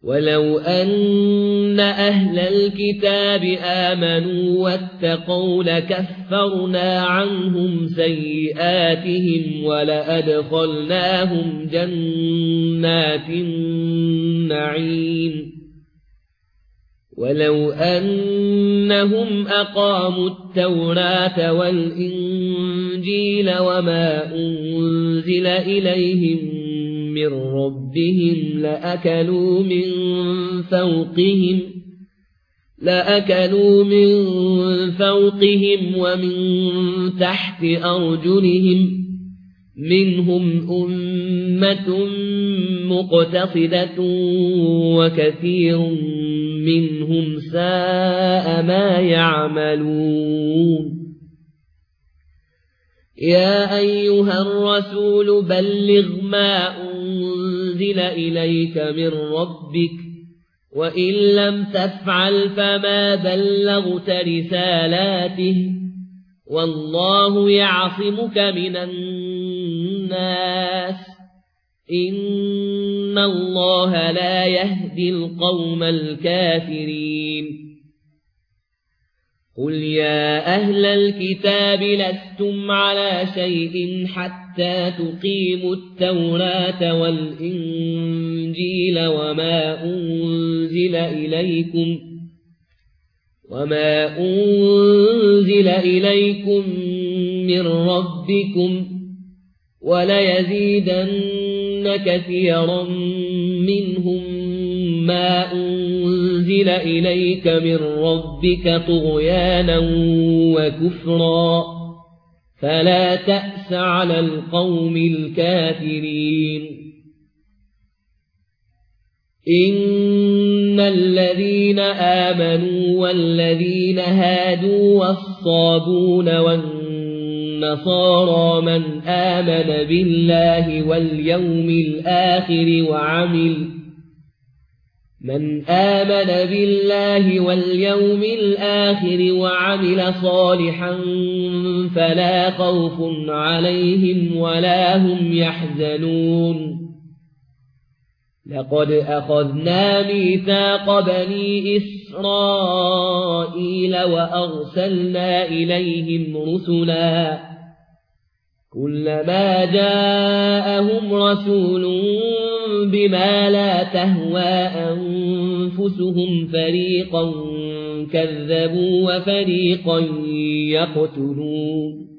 ولو أن أهل الكتاب آمنوا واتقوا لكفرنا عنهم سيئاتهم ولأدخلناهم جنات النعيم ولو أنهم أقاموا التوراة والإنجيل وما أنزل إليهم من ربهم لأكلوا من فوقهم ومن تحت أرجلهم منهم أمة مقتصدة وكثير منهم ساء ما يعملون يا أيها الرسول بلغ ما أنزل إليك من ربك وإن لم تفعل فما بلغت رسالاته والله يعصمك من الناس إن الله لا يهدي القوم الكافرين قل يا أهل الكتاب لستم على شيء حتى تقيموا التوراة والإنجيل وما أنزل إليكم من ربكم وليزيدن كثيرا منهم ما أنزل إليك من ربك طغيانا وكفرا فلا تأس على القوم الكافرين إن الذين آمنوا والذين هادوا والصابون والنصارى من آمن بالله واليوم الآخر وعمل صالحا فلا خوف عليهم ولا هم يحزنون لقد أخذنا ميثاق بني إسرائيل وأرسلنا إليهم رسلا كلما جاءهم رسول بما لا تهوى أنفسهم فريقا كذبوا وفريقا يقتلون